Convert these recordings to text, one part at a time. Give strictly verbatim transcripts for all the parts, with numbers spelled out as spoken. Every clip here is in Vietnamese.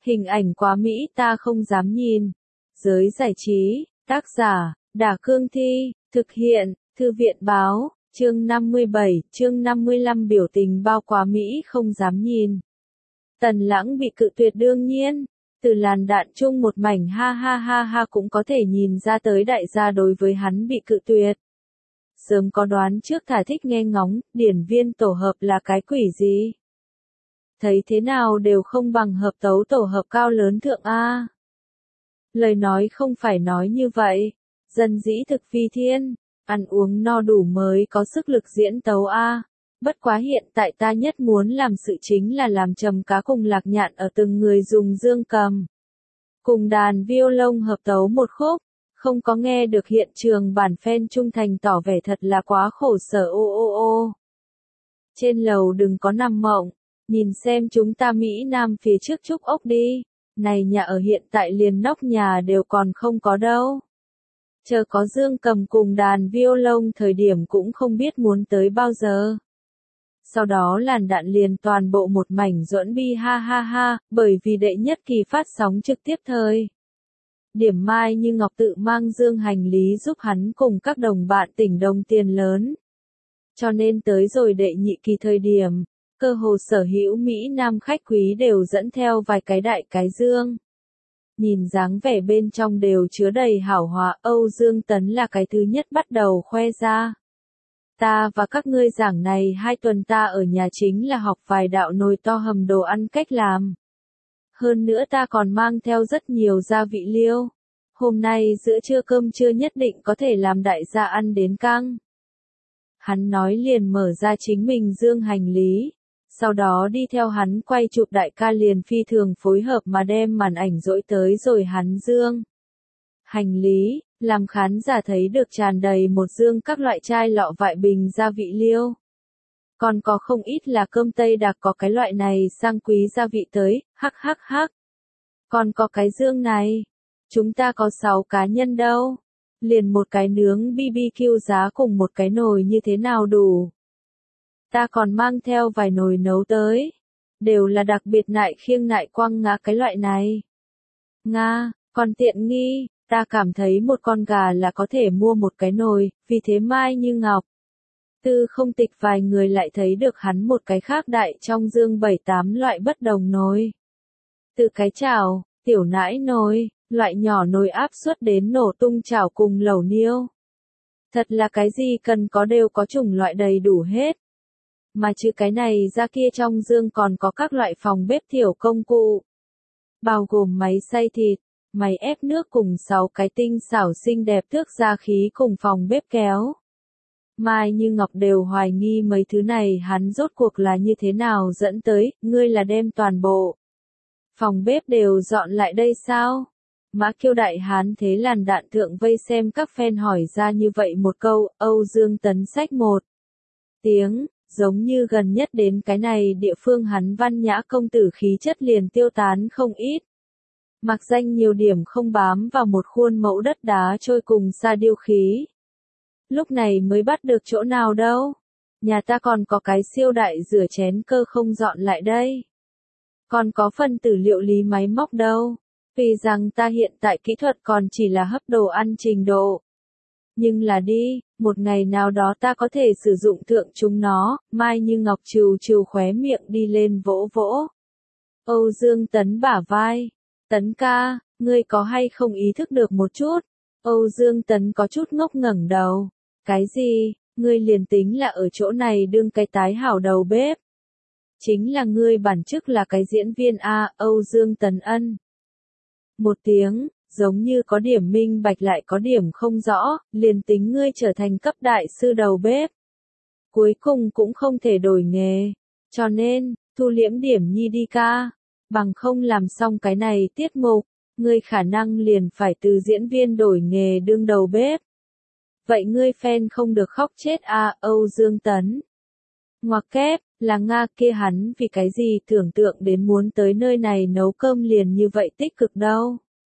Hình ảnh quá mỹ ta không dám nhìn. Giới giải trí, tác giả, Đả Cương Thi, thực hiện, Thư viện Báo, chương năm mươi bảy, chương năm mươi lăm biểu tình bao quá mỹ không dám nhìn. Tần Lãng bị cự tuyệt đương nhiên, từ làn đạn chung một mảnh ha ha ha ha cũng có thể nhìn ra tới đại gia đối với hắn bị cự tuyệt. Sớm có đoán trước thả thích nghe ngóng, điển viên tổ hợp là cái quỷ gì? Thấy thế nào đều không bằng hợp tấu tổ hợp cao lớn thượng A. Lời nói không phải nói như vậy, dân dĩ thực phi thiên, ăn uống no đủ mới có sức lực diễn tấu A. Bất quá hiện tại ta nhất muốn làm sự chính là làm trầm cá cùng lạc nhạn ở từng người dùng dương cầm. Cùng đàn violon hợp tấu một khúc, không có nghe được hiện trường bản fan trung thành tỏ vẻ thật là quá khổ sở ô ô ô. Trên lầu đừng có nằm mộng, nhìn xem chúng ta Mỹ Nam phía trước trúc ốc đi, này nhà ở hiện tại liền nóc nhà đều còn không có đâu. Chờ có dương cầm cùng đàn violon thời điểm cũng không biết muốn tới bao giờ. Sau đó làn đạn liền toàn bộ một mảnh duẫn bi ha ha ha, bởi vì đệ nhất kỳ phát sóng trực tiếp thời. Điểm Mai Như Ngọc tự mang dương hành lý giúp hắn cùng các đồng bạn tỉnh đồng tiền lớn. Cho nên tới rồi đệ nhị kỳ thời điểm, cơ hồ sở hữu Mỹ Nam khách quý đều dẫn theo vài cái đại cái dương. Nhìn dáng vẻ bên trong đều chứa đầy hảo hòa, Âu Dương Tấn là cái thứ nhất bắt đầu khoe ra. Ta và các ngươi giảng này hai tuần ta ở nhà chính là học vài đạo nồi to hầm đồ ăn cách làm. Hơn nữa ta còn mang theo rất nhiều gia vị liêu. Hôm nay giữa trưa cơm trưa nhất định có thể làm đại gia ăn đến căng. Hắn nói liền mở ra chính mình dương hành lý. Sau đó đi theo hắn quay chụp đại ca liền phi thường phối hợp mà đem màn ảnh dỗi tới rồi hắn dương. Hành lý, làm khán giả thấy được tràn đầy một dương các loại chai lọ vại bình gia vị liêu. Còn có không ít là cơm Tây Đặc có cái loại này sang quý gia vị tới, hắc hắc hắc. Còn có cái dương này, chúng ta có sáu cá nhân đâu. Liền một cái nướng bê bê kiu giá cùng một cái nồi như thế nào đủ. Ta còn mang theo vài nồi nấu tới. Đều là đặc biệt nại khiêng nại quăng ngã cái loại này. Nga, còn tiện nghi, ta cảm thấy một con gà là có thể mua một cái nồi, vì thế Mai Như Ngọc. Tư không tịch vài người lại thấy được hắn một cái khác đại trong dương bảy tám loại bất đồng nồi. Từ cái chảo, tiểu nãi nồi, loại nhỏ nồi áp suất đến nổ tung chảo cùng lẩu niêu. Thật là cái gì cần có đều có chủng loại đầy đủ hết. Mà chứ cái này ra kia trong dương còn có các loại phòng bếp thiểu công cụ. Bao gồm máy xay thịt, máy ép nước cùng sáu cái tinh xảo xinh đẹp thước gia khí cùng phòng bếp kéo. Mai Như Ngọc đều hoài nghi mấy thứ này hắn rốt cuộc là như thế nào dẫn tới, ngươi là đem toàn bộ phòng bếp đều dọn lại đây sao? Mã Kiêu đại hán thế làn đạn thượng vây xem các fan hỏi ra như vậy một câu, Âu Dương Tấn sách một tiếng, giống như gần nhất đến cái này địa phương hắn văn nhã công tử khí chất liền tiêu tán không ít. Mặc danh nhiều điểm không bám vào một khuôn mẫu đất đá trôi cùng xa điêu khí. Lúc này mới bắt được chỗ nào đâu. Nhà ta còn có cái siêu đại rửa chén cơ không dọn lại đây. Còn có phân tử liệu lý máy móc đâu. Vì rằng ta hiện tại kỹ thuật còn chỉ là hấp đồ ăn trình độ. Nhưng là đi, một ngày nào đó ta có thể sử dụng thượng chúng nó, Mai Như Ngọc trừ trừ khóe miệng đi lên vỗ vỗ. Âu Dương Tấn bả vai. Tấn ca, ngươi có hay không ý thức được một chút? Âu Dương Tấn có chút ngốc ngẩng đầu. Cái gì, ngươi liền tính là ở chỗ này đương cái tái hảo đầu bếp. Chính là ngươi bản chức là cái diễn viên A, Âu Dương Tấn ân. Một tiếng, giống như có điểm minh bạch lại có điểm không rõ, liền tính ngươi trở thành cấp đại sư đầu bếp. Cuối cùng cũng không thể đổi nghề. Cho nên, thu liễm điểm nhi đi ca. Bằng không làm xong cái này tiết mục, ngươi khả năng liền phải từ diễn viên đổi nghề đương đầu bếp. Vậy ngươi fan không được khóc chết à, Âu Dương Tấn. Ngoặc kép, là Nga kia hắn vì cái gì tưởng tượng đến muốn tới nơi này nấu cơm liền như vậy tích cực đâu.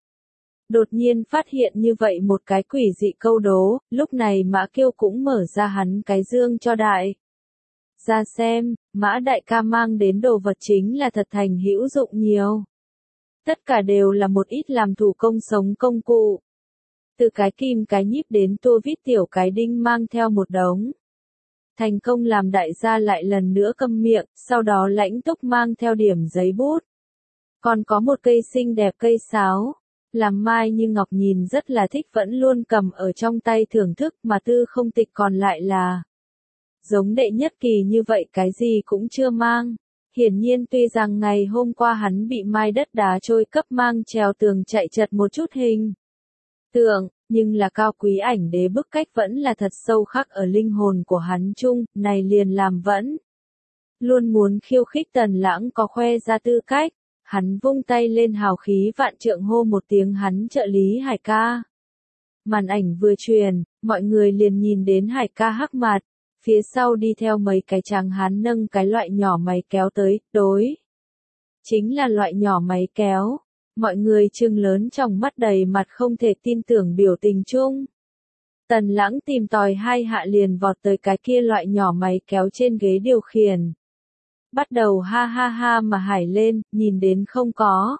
Đột nhiên phát hiện như vậy một cái quỷ dị câu đố, lúc này Mã Kiêu cũng mở ra hắn cái dương cho đại. Ra xem, Mã đại ca mang đến đồ vật chính là thật thành hữu dụng nhiều. Tất cả đều là một ít làm thủ công sống công cụ. Từ cái kim cái nhíp đến tua vít tiểu cái đinh mang theo một đống. Thành công làm đại gia lại lần nữa câm miệng, sau đó Lãnh Túc mang theo điểm giấy bút. Còn có một cây xinh đẹp cây sáo, làm Mai Như Ngọc nhìn rất là thích vẫn luôn cầm ở trong tay thưởng thức mà Tư Không Tịch còn lại là giống đệ nhất kỳ như vậy cái gì cũng chưa mang. Hiển nhiên tuy rằng ngày hôm qua hắn bị Mai đất đá trôi cấp mang trèo tường chạy chật một chút hình tượng, nhưng là cao quý ảnh đế bức cách vẫn là thật sâu khắc ở linh hồn của hắn chung, này liền làm vẫn luôn muốn khiêu khích Tần Lãng có khoe ra tư cách. Hắn vung tay lên hào khí vạn trượng hô một tiếng hắn trợ lý Hải ca. Màn ảnh vừa truyền, mọi người liền nhìn đến Hải ca hắc mặt, phía sau đi theo mấy cái tráng hán nâng cái loại nhỏ máy kéo tới, đối. Chính là loại nhỏ máy kéo. Mọi người trừng lớn trong mắt đầy mặt không thể tin tưởng biểu tình chung. Tần Lãng tìm tòi hai hạ liền vọt tới cái kia loại nhỏ máy kéo trên ghế điều khiển. Bắt đầu ha ha ha mà hải lên, nhìn đến không có.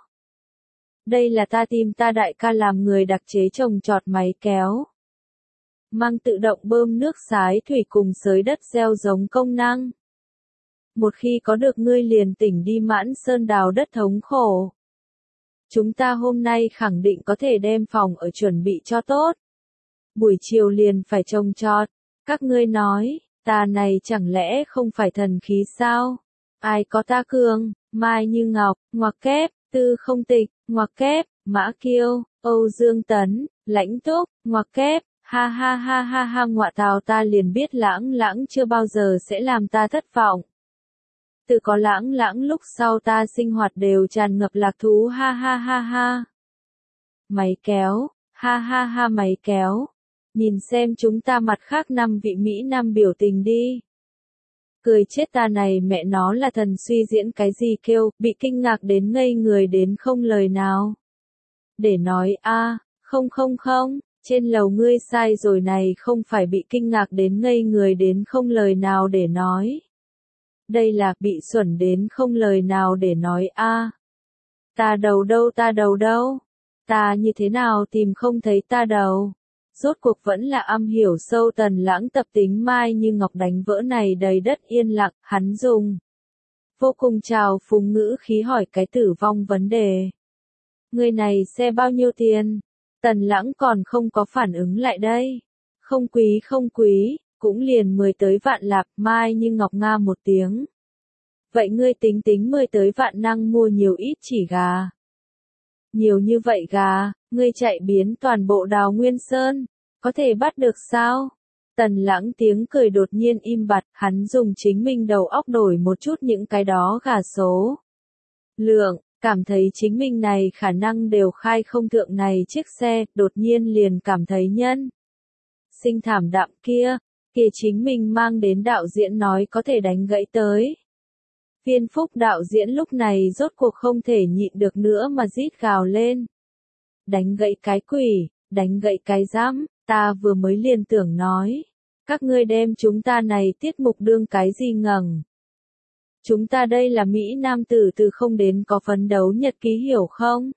Đây là ta tìm ta đại ca làm người đặc chế trồng trọt máy kéo. Mang tự động bơm nước xái thủy cùng xới đất gieo giống công năng. Một khi có được ngươi liền tỉnh đi mãn sơn đào đất thống khổ. Chúng ta hôm nay khẳng định có thể đem phòng ở chuẩn bị cho tốt. Buổi chiều liền phải trồng trọt. Các ngươi nói, ta này chẳng lẽ không phải thần khí sao? Ai có ta cường, Mai Như Ngọc, ngoặc kép, Tư Không Tịch, ngoặc kép, Mã Kiêu, Âu Dương Tấn, Lãnh Túc, ngoặc kép, ha ha ha ha ha ngọa tào ta liền biết Lãng Lãng chưa bao giờ sẽ làm ta thất vọng. Từ có Lãng Lãng lúc sau ta sinh hoạt đều tràn ngập lạc thú ha ha ha ha. Máy kéo, ha ha ha máy kéo. Nhìn xem chúng ta mặt khác năm vị Mỹ Nam biểu tình đi. Cười chết ta này mẹ nó là thần suy diễn cái gì kêu, bị kinh ngạc đến ngây người đến không lời nào. Để nói a không không không, trên lầu ngươi sai rồi này không phải bị kinh ngạc đến ngây người đến không lời nào để nói. Đây là bị xuẩn đến không lời nào để nói a Ta đầu đâu ta đầu đâu, ta như thế nào tìm không thấy ta đầu. Rốt cuộc vẫn là am hiểu sâu Tần Lãng tập tính Mai Như Ngọc đánh vỡ này đầy đất yên lặng, hắn dùng vô cùng trào phúng ngữ khí hỏi cái tử vong vấn đề. Người này xe bao nhiêu tiền? Tần Lãng còn không có phản ứng lại đây. Không quý không quý, cũng liền mười tới vạn lạp. Mai Như Ngọc nga một tiếng. Vậy ngươi tính tính mười tới vạn năng mua nhiều ít chỉ gà. Nhiều như vậy gà, ngươi chạy biến toàn bộ Đào Nguyên Sơn, có thể bắt được sao? Tần Lãng tiếng cười đột nhiên im bặt, hắn dùng chính mình đầu óc đổi một chút những cái đó gà số. Lượng, cảm thấy chính mình này khả năng đều khai không thượng này chiếc xe, đột nhiên liền cảm thấy nhân. Sinh thảm đạm kia, kia chính mình mang đến đạo diễn nói có thể đánh gãy tới. Viên Phúc đạo diễn lúc này rốt cuộc không thể nhịn được nữa mà rít gào lên. Đánh gãy cái quỷ, đánh gãy cái dám, ta vừa mới liền tưởng nói. Các ngươi đem chúng ta này tiết mục đương cái gì ngầng. Chúng ta đây là Mỹ Nam tử từ không đến có phấn đấu nhật ký hiểu không?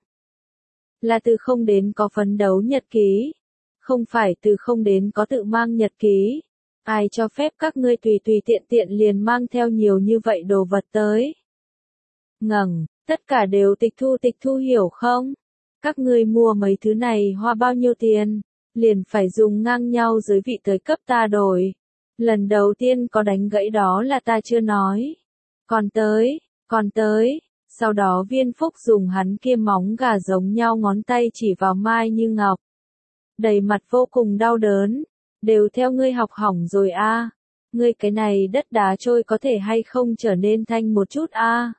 Là từ không đến có phấn đấu nhật ký. Không phải từ không đến có tự mang nhật ký. Ai cho phép các ngươi tùy tùy tiện tiện liền mang theo nhiều như vậy đồ vật tới. Ngẩng, tất cả đều tịch thu tịch thu hiểu không? Các ngươi mua mấy thứ này hoa bao nhiêu tiền? Liền phải dùng ngang nhau giới vị tới cấp ta đổi. Lần đầu tiên có đánh gãy đó là ta chưa nói. Còn tới, còn tới, sau đó Viên Phúc dùng hắn kia móng gà giống nhau ngón tay chỉ vào Mai Như Ngọc. Đầy mặt vô cùng đau đớn. Đều theo ngươi học hỏng rồi a. À. Ngươi cái này đất đá trôi có thể hay không trở nên thanh một chút a. À.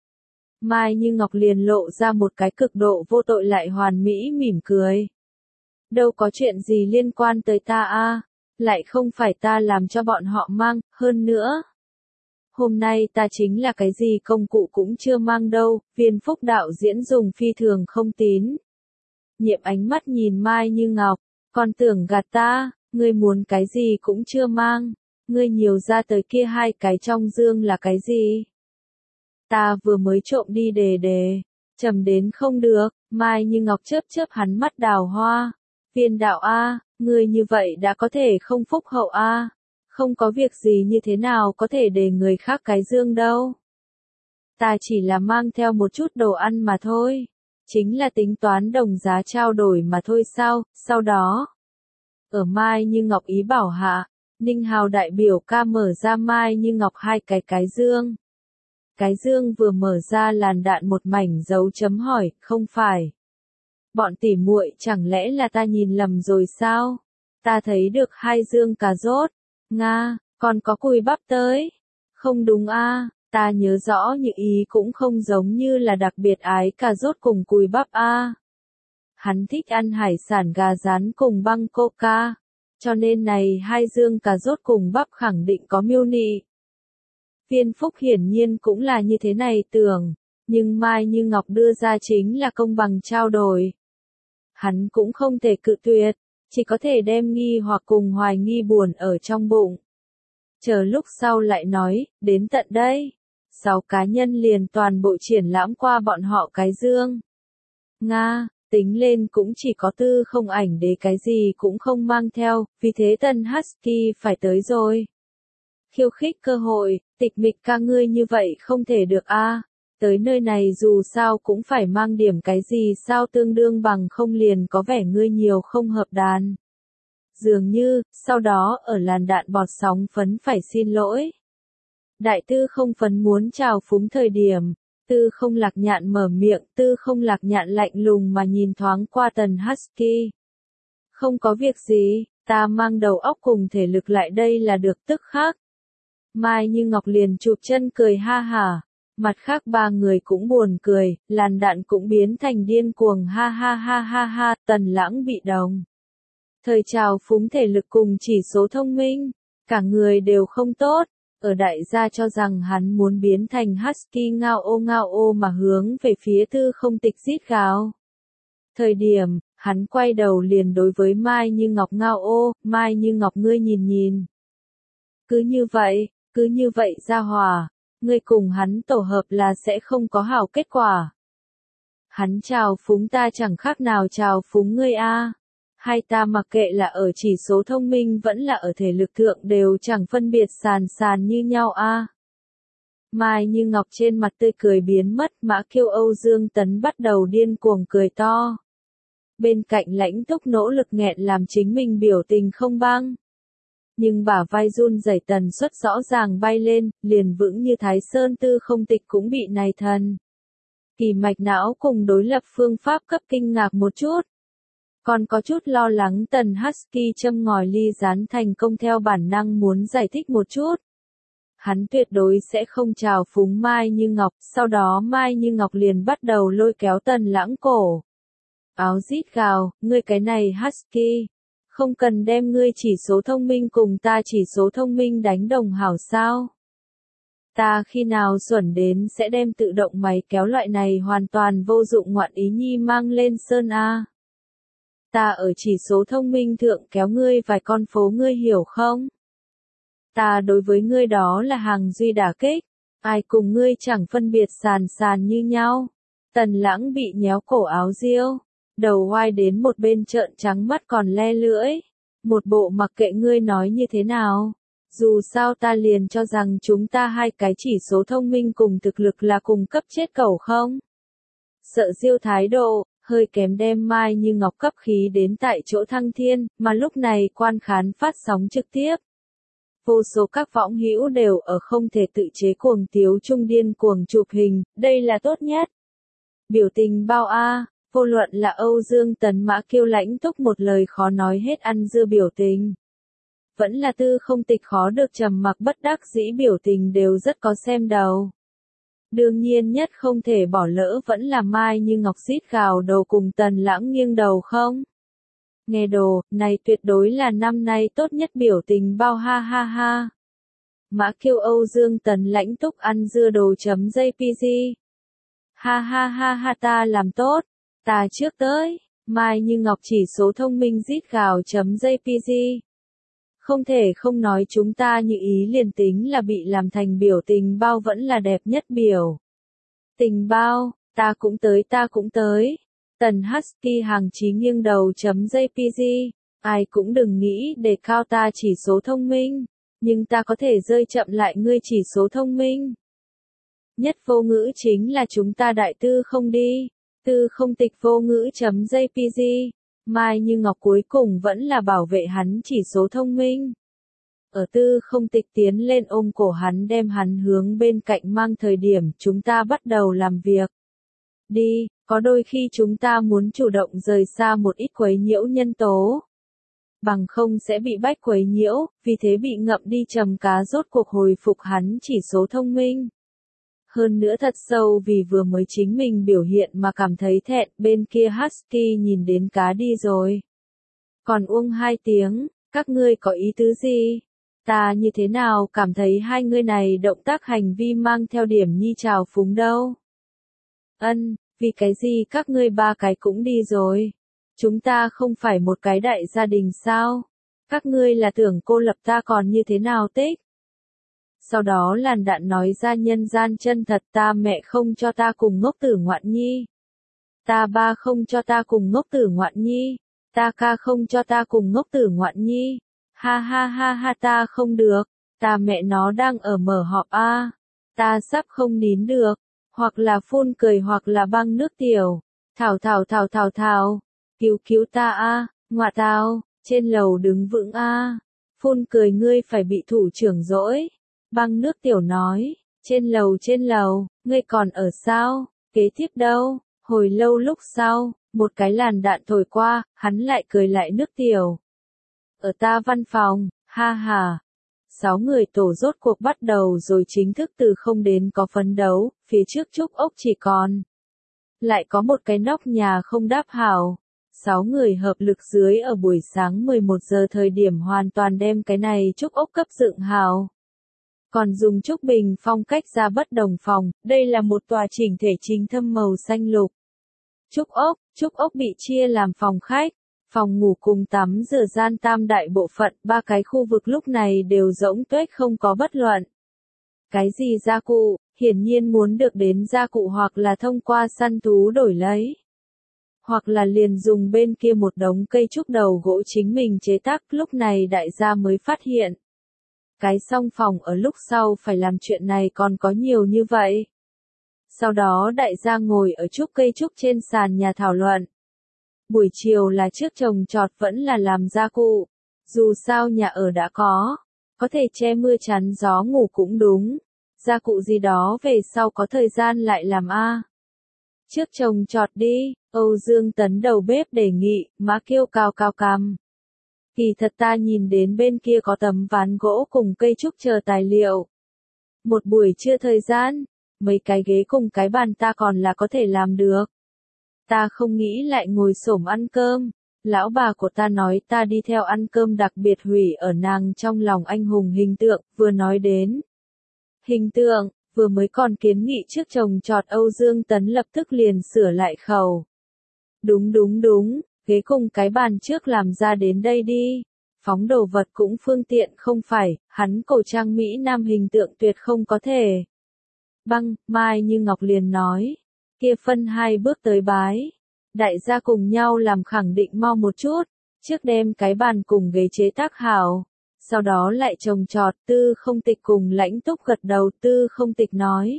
Mai Như Ngọc liền lộ ra một cái cực độ vô tội lại hoàn mỹ mỉm cười. Đâu có chuyện gì liên quan tới ta a, à. Lại không phải ta làm cho bọn họ mang, hơn nữa. Hôm nay ta chính là cái gì công cụ cũng chưa mang đâu, Viên Phúc đạo diễn dùng phi thường không tín. Nhiệm ánh mắt nhìn Mai Như Ngọc, còn tưởng gạt ta. Ngươi muốn cái gì cũng chưa mang, ngươi nhiều ra tới kia hai cái trong dương là cái gì? Ta vừa mới trộm đi đề đề, Trầm đến không được, Mai Như Ngọc chớp chớp hắn mắt đào hoa. Viên đạo A, người như vậy đã có thể không phúc hậu A. Không có việc gì như thế nào có thể để người khác cái dương đâu. Ta chỉ là mang theo một chút đồ ăn mà thôi. Chính là tính toán đồng giá trao đổi mà thôi sao, sau đó. Ở Mai Như Ngọc ý bảo hạ, Ninh Hào đại biểu ca mở ra Mai Như Ngọc hai cái cái dương. Cái dương vừa mở ra làn đạn một mảnh dấu chấm hỏi, không phải. Bọn tỉ muội chẳng lẽ là ta nhìn lầm rồi sao? Ta thấy được hai dương cà rốt. Nga, còn có cùi bắp tới. Không đúng a, ta nhớ rõ như ý cũng không giống như là đặc biệt ái cà rốt cùng cùi bắp a. Hắn thích ăn hải sản gà rán cùng băng coca. Cho nên này hai dương cà rốt cùng bắp khẳng định có miêu nị. Viên Phúc hiển nhiên cũng là như thế này tưởng, nhưng Mai Như Ngọc đưa ra chính là công bằng trao đổi. Hắn cũng không thể cự tuyệt, chỉ có thể đem nghi hoặc cùng hoài nghi buồn ở trong bụng. Chờ lúc sau lại nói, đến tận đây, sáu cá nhân liền toàn bộ triển lãm qua bọn họ cái dương. Nga, tính lên cũng chỉ có tư không ảnh đế cái gì cũng không mang theo, vì thế Tân Husky phải tới rồi. Khiêu khích cơ hội, tịch mịch ca ngươi như vậy không thể được a. Tới nơi này dù sao cũng phải mang điểm cái gì sao tương đương bằng không liền có vẻ ngươi nhiều không hợp đàn. Dường như, sau đó ở làn đạn bọt sóng phấn phải xin lỗi. Đại tư không phấn muốn chào phúng thời điểm, tư không lạc nhạn mở miệng, tư không lạc nhạn lạnh lùng mà nhìn thoáng qua Tần Husky. Không có việc gì, ta mang đầu óc cùng thể lực lại đây là được tức khác. Mai Như Ngọc liền chụp chân cười ha hả, mặt khác ba người cũng buồn cười, làn đạn cũng biến thành điên cuồng ha ha ha ha ha, Tần Lãng bị đồng. Thời trào phúng thể lực cùng chỉ số thông minh, cả người đều không tốt, ở đại gia cho rằng hắn muốn biến thành Husky ngao ô ngao ô mà hướng về phía tư không tịch rít gào. Thời điểm, hắn quay đầu liền đối với Mai Như Ngọc ngao ô, Mai Như Ngọc ngươi nhìn nhìn. Cứ như vậy, cứ như vậy ra hòa, ngươi cùng hắn tổ hợp là sẽ không có hảo kết quả. Hắn chào phúng ta chẳng khác nào chào phúng ngươi a. Hay ta mặc kệ là ở chỉ số thông minh vẫn là ở thể lực thượng đều chẳng phân biệt sàn sàn như nhau a. Mai Như Ngọc trên mặt tươi cười biến mất, Mã Kiêu Âu Dương Tấn bắt đầu điên cuồng cười to. Bên cạnh Lãnh Túc nỗ lực nghẹn làm chính mình biểu tình không băng. Nhưng bả vai run rẩy tần suất rõ ràng bay lên, liền vững như Thái Sơn tư không tịch cũng bị này thần. Kỳ mạch não cùng đối lập phương pháp cấp kinh ngạc một chút. Còn có chút lo lắng Tần Husky châm ngòi ly rán thành công theo bản năng muốn giải thích một chút. Hắn tuyệt đối sẽ không chào phúng Mai Như Ngọc, sau đó Mai Như Ngọc liền bắt đầu lôi kéo Tần Lãng cổ. Áo rít gào, ngươi cái này Husky. Không cần đem ngươi chỉ số thông minh cùng ta chỉ số thông minh đánh đồng hảo sao. Ta khi nào xuẩn đến sẽ đem tự động máy kéo loại này hoàn toàn vô dụng ngoạn ý nhi mang lên sơn A. Ta ở chỉ số thông minh thượng kéo ngươi vài con phố ngươi hiểu không? Ta đối với ngươi đó là hàng duy đả kích, ai cùng ngươi chẳng phân biệt sàn sàn như nhau. Tần Lãng bị nhéo cổ áo riêu, đầu oai đến một bên trợn trắng mắt còn le lưỡi. Một bộ mặc kệ ngươi nói như thế nào. Dù sao ta liền cho rằng chúng ta hai cái chỉ số thông minh cùng thực lực là cùng cấp chết cẩu không? Sợ diêu thái độ, hơi kém đem Mai Như Ngọc cấp khí đến tại chỗ thăng thiên, mà lúc này quan khán phát sóng trực tiếp. Vô số các võng hữu đều ở không thể tự chế cuồng tiếu trung điên cuồng chụp hình, đây là tốt nhất. Biểu tình bao a, vô luận là Âu Dương Tấn Mã Kiêu Lãnh Túc một lời khó nói hết ăn dưa biểu tình. Vẫn là tư không tịch khó được trầm mặc bất đắc dĩ biểu tình đều rất có xem đầu. Đương nhiên nhất không thể bỏ lỡ vẫn là Mai Như Ngọc rít gào đầu cùng Tần Lãng nghiêng đầu không? Nghe đồ, này tuyệt đối là năm nay tốt nhất biểu tình bao ha ha ha. Mã Kiêu Âu Dương Tấn Lãnh Túc ăn dưa đồ chấm jpg. Ha ha ha ha ta làm tốt, ta trước tới, Mai Như Ngọc chỉ số thông minh rít gào chấm jpg. Không thể không nói chúng ta như ý liền tính là bị làm thành biểu tình bao vẫn là đẹp nhất biểu. Tình bao, Ta cũng tới ta cũng tới. Tần Husky hàng chí nghiêng đầu chấm jpg. Ai cũng đừng nghĩ để cao ta chỉ số thông minh. Nhưng ta có thể rơi chậm lại ngươi chỉ số thông minh. Nhất vô ngữ chính là chúng ta đại tư không đi. Tư không tịch vô ngữ chấm jpg. Mai Như Ngọc cuối cùng vẫn là bảo vệ hắn chỉ số thông minh. Ở tư không tịch tiến lên ôm cổ hắn đem hắn hướng bên cạnh mang thời điểm chúng ta bắt đầu làm việc. Đi, có đôi khi chúng ta muốn chủ động rời xa một ít quấy nhiễu nhân tố. Bằng không sẽ bị bách quấy nhiễu, vì thế bị ngậm đi trầm cá rốt cuộc hồi phục hắn chỉ số thông minh. Hơn nữa thật sâu vì vừa mới chính mình biểu hiện mà cảm thấy thẹn, bên kia Husky nhìn đến cá đi rồi. Còn uông hai tiếng, các ngươi có ý tứ gì? Ta như thế nào cảm thấy hai người này động tác hành vi mang theo điểm nhi trào phúng đâu? Ân, vì cái gì các ngươi ba cái cũng đi rồi? Chúng ta không phải một cái đại gia đình sao? Các ngươi là tưởng cô lập ta còn như thế nào tích? Sau đó làn đạn nói ra nhân gian chân thật, ta mẹ không cho ta cùng ngốc tử ngoạn nhi. Ta ba không cho ta cùng ngốc tử ngoạn nhi. Ta ca không cho ta cùng ngốc tử ngoạn nhi. Ha ha ha ha ta không được. Ta mẹ nó đang ở mở họp a. Ta sắp không nín được. Hoặc là phun cười hoặc là băng nước tiểu. Thảo thảo thảo thảo thảo. Cứu cứu ta a, ngoạ tào, trên lầu đứng vững a. Phun cười ngươi phải bị thủ trưởng dỗi. Băng nước tiểu nói, trên lầu trên lầu, ngươi còn ở sao? Kế tiếp đâu? Hồi lâu lúc sau, một cái làn đạn thổi qua, hắn lại cười lại nước tiểu. Ở ta văn phòng, ha ha. Sáu người tổ rốt cuộc bắt đầu rồi chính thức từ không đến có phấn đấu, phía trước trúc ốc chỉ còn. Lại có một cái nóc nhà không đáp hảo. Sáu người hợp lực dưới ở buổi sáng mười một giờ thời điểm hoàn toàn đem cái này trúc ốc cấp dựng hảo. Còn dùng trúc bình phong cách ra bất đồng phòng, đây là một tòa chỉnh thể chính thâm màu xanh lục. Trúc ốc, trúc ốc bị chia làm phòng khách, phòng ngủ cùng tắm rửa gian tam đại bộ phận, ba cái khu vực lúc này đều rỗng tuếch không có bất luận. Cái gì gia cụ, hiển nhiên muốn được đến gia cụ hoặc là thông qua săn thú đổi lấy. Hoặc là liền dùng bên kia một đống cây trúc đầu gỗ chính mình chế tác, lúc này đại gia mới phát hiện. Cái song phòng ở lúc sau phải làm chuyện này còn có nhiều như vậy. Sau đó đại gia ngồi ở trúc cây trúc trên sàn nhà thảo luận. Buổi chiều là trước trồng trọt vẫn là làm gia cụ. Dù sao nhà ở đã có. Có thể che mưa chắn gió ngủ cũng đúng. Gia cụ gì đó về sau có thời gian lại làm a. Trước trồng trọt đi, Âu Dương Tấn đầu bếp đề nghị, má kêu cao cao cằm. Kỳ thật ta nhìn đến bên kia có tấm ván gỗ cùng cây trúc chờ tài liệu. Một buổi trưa thời gian, mấy cái ghế cùng cái bàn ta còn là có thể làm được. Ta không nghĩ lại ngồi xổm ăn cơm. Lão bà của ta nói ta đi theo ăn cơm đặc biệt hủy ở nàng trong lòng anh hùng hình tượng, vừa nói đến. Hình tượng, vừa mới còn kiến nghị trước trồng trọt Âu Dương Tấn lập tức liền sửa lại khẩu. Đúng đúng đúng, ghế cùng cái bàn trước làm ra đến đây đi. Phóng đồ vật cũng phương tiện không phải, hắn cổ trang Mỹ Nam hình tượng tuyệt không có thể. Băng, Mai Như Ngọc liền nói. Kia phân hai bước tới bái. Đại gia cùng nhau làm khẳng định mau một chút. Trước đem cái bàn cùng ghế chế tác hảo. Sau đó lại trồng trọt, Tư Không Tịch cùng Lãnh Túc gật đầu, Tư Không Tịch nói.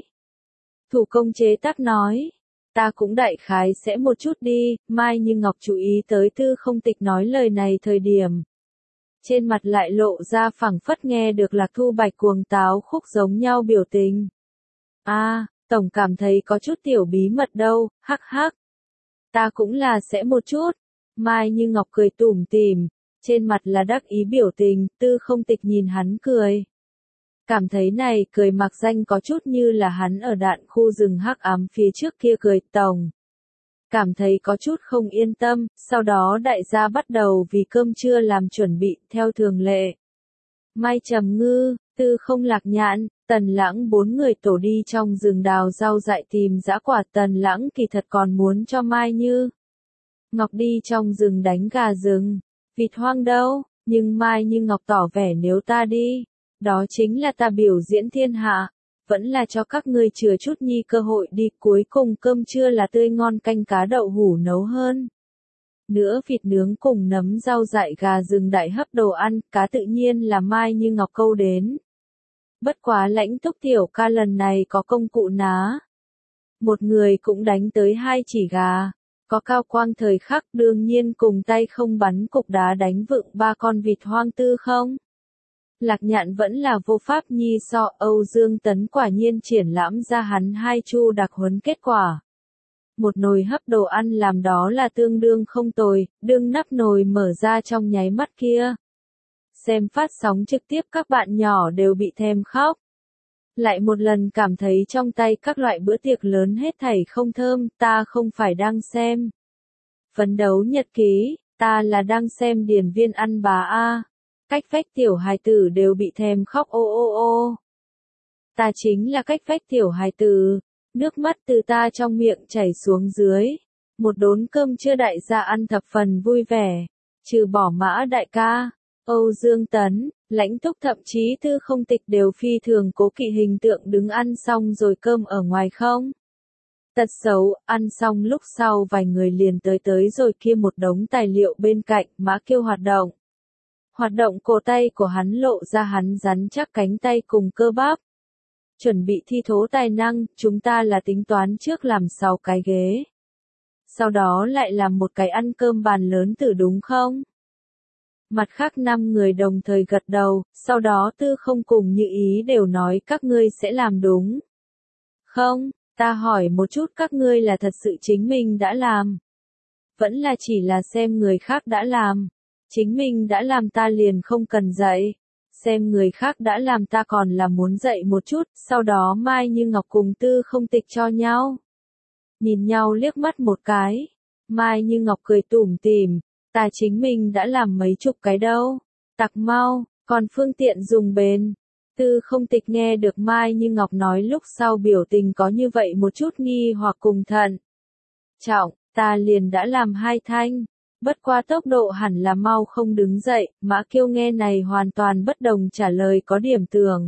Thủ công chế tác nói. Ta cũng đại khái sẽ một chút đi, Mai Như Ngọc chú ý tới Tư Không Tịch nói lời này thời điểm. Trên mặt lại lộ ra phảng phất nghe được Lạc Thu Bạch cuồng táo khúc giống nhau biểu tình. A, à, tổng cảm thấy có chút tiểu bí mật đâu, hắc hắc. Ta cũng là sẽ một chút. Mai Như Ngọc cười tủm tỉm, trên mặt là đắc ý biểu tình, Tư Không Tịch nhìn hắn cười. Cảm thấy này cười mặc danh có chút như là hắn ở đạn khu rừng hắc ám phía trước kia cười tổng. Cảm thấy có chút không yên tâm, sau đó đại gia bắt đầu vì cơm trưa làm chuẩn bị theo thường lệ. Mai Trầm Ngư, Tư Không Lạc Nhạn, Tần Lãng bốn người tổ đi trong rừng đào rau dại tìm dã quả. Tần Lãng kỳ thật còn muốn cho Mai Như Ngọc đi trong rừng đánh gà rừng, vịt hoang đâu, nhưng Mai Như Ngọc tỏ vẻ nếu ta đi, đó chính là ta biểu diễn thiên hạ. vẫn là cho các ngươi chừa chút nhi cơ hội đi, cuối cùng cơm trưa là tươi ngon canh cá đậu hủ nấu hơn. Nữa vịt nướng cùng nấm rau dại gà rừng đại hấp đồ ăn, cá tự nhiên là Mai Như Ngọc câu đến. Bất quá Lãnh Túc tiểu ca lần này có công cụ ná. Một người cũng đánh tới hai chỉ gà. Có Cao Quang thời khắc đương nhiên cùng tay không bắn cục đá đánh vựng ba con vịt hoang tư không. Lạc Nhạn vẫn là vô pháp nhi so, Âu Dương Tấn quả nhiên triển lãm ra hắn hai chu đặc huấn kết quả. Một nồi hấp đồ ăn làm đó là tương đương không tồi, đương nắp nồi mở ra trong nháy mắt kia. Xem phát sóng trực tiếp các bạn nhỏ đều bị thèm khóc. Lại một lần cảm thấy trong tay các loại bữa tiệc lớn hết thảy không thơm, ta không phải đang xem phấn đấu nhật ký, ta là đang xem điển viên ăn bà A. Cách vách tiểu hài tử đều bị thèm khóc ô ô ô. Ta chính là cách vách tiểu hài tử, nước mắt từ ta trong miệng chảy xuống dưới. Một đốn cơm trưa đại gia ăn thập phần vui vẻ, trừ bỏ Mã đại ca, Âu Dương Tấn, Lãnh Túc thậm chí Tư Không Tịch đều phi thường cố kỵ hình tượng đứng ăn xong rồi cơm ở ngoài không. Tật xấu, ăn xong lúc sau vài người liền tới tới rồi kia một đống tài liệu bên cạnh, Mã Kiêu hoạt động. Hoạt động cổ tay của hắn lộ ra hắn rắn chắc cánh tay cùng cơ bắp. Chuẩn bị thi thố tài năng, chúng ta là tính toán trước làm sáu cái ghế. Sau đó lại làm một cái ăn cơm bàn lớn tử đúng không? Mặt khác năm người đồng thời gật đầu, sau đó Tư Không cùng Như Ý đều nói các ngươi sẽ làm đúng. Không, ta hỏi một chút các ngươi là thật sự chính mình đã làm. Vẫn là chỉ là xem người khác đã làm. Chính mình đã làm ta liền không cần dạy. Xem người khác đã làm ta còn là muốn dạy một chút, sau đó Mai Như Ngọc cùng Tư Không Tịch cho nhau. Nhìn nhau liếc mắt một cái. Mai Như Ngọc cười tủm tỉm, ta chính mình đã làm mấy chục cái đâu. Tặc mau, còn phương tiện dùng bền. Tư Không Tịch nghe được Mai Như Ngọc nói lúc sau biểu tình có như vậy một chút nghi hoặc cùng thận. Trọng, ta liền đã làm hai thanh. Bất qua tốc độ hẳn là mau không đứng dậy, Mã Kiêu nghe này hoàn toàn bất đồng trả lời có điểm tưởng.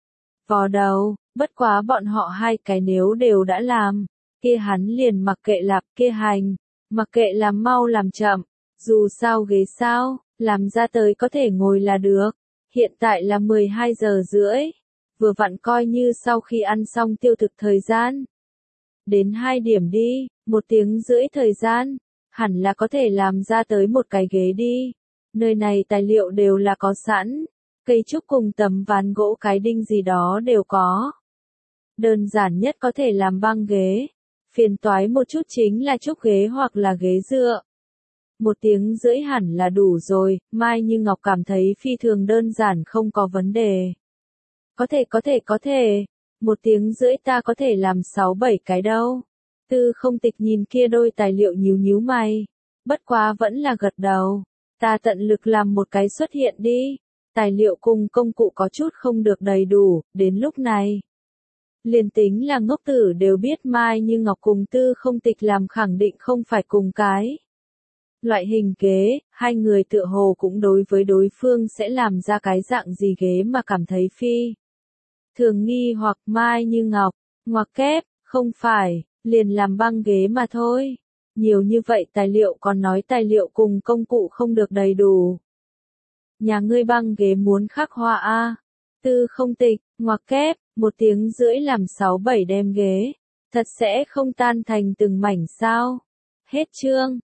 Vò đầu, bất quá bọn họ hai cái nếu đều đã làm, kia hắn liền mặc kệ lạp kia hành, mặc kệ làm mau làm chậm, dù sao ghế sao, làm ra tới có thể ngồi là được. Hiện tại là mười hai giờ rưỡi, vừa vặn coi như sau khi ăn xong tiêu thực thời gian. Đến hai điểm đi, một tiếng rưỡi thời gian. Hẳn là có thể làm ra tới một cái ghế đi. Nơi này tài liệu đều là có sẵn. Cây trúc cùng tấm ván gỗ cái đinh gì đó đều có. Đơn giản nhất có thể làm băng ghế. Phiền toái một chút chính là trúc ghế hoặc là ghế dựa. Một tiếng rưỡi hẳn là đủ rồi, Mai Như Ngọc cảm thấy phi thường đơn giản không có vấn đề. Có thể có thể có thể. Một tiếng rưỡi ta có thể làm sáu bảy cái đâu. Tư Không Tịch nhìn kia đôi tài liệu nhíu nhíu mày. Bất quá vẫn là gật đầu. Ta tận lực làm một cái xuất hiện đi. Tài liệu cùng công cụ có chút không được đầy đủ, đến lúc này. Liền tính là ngốc tử đều biết Mai Như Ngọc cùng Tư Không Tịch làm khẳng định không phải cùng cái. Loại hình ghế, hai người tựa hồ cũng đối với đối phương sẽ làm ra cái dạng gì ghế mà cảm thấy phi. Thường nghi hoặc Mai Như Ngọc, ngoặc kép, không phải. Liền làm băng ghế mà thôi. Nhiều như vậy tài liệu còn nói tài liệu cùng công cụ không được đầy đủ. Nhà ngươi băng ghế muốn khắc hoa a. Tư Không Tịch, ngoặc kép, một tiếng rưỡi làm sáu bảy đem ghế. Thật sẽ không tan thành từng mảnh sao. Hết chương.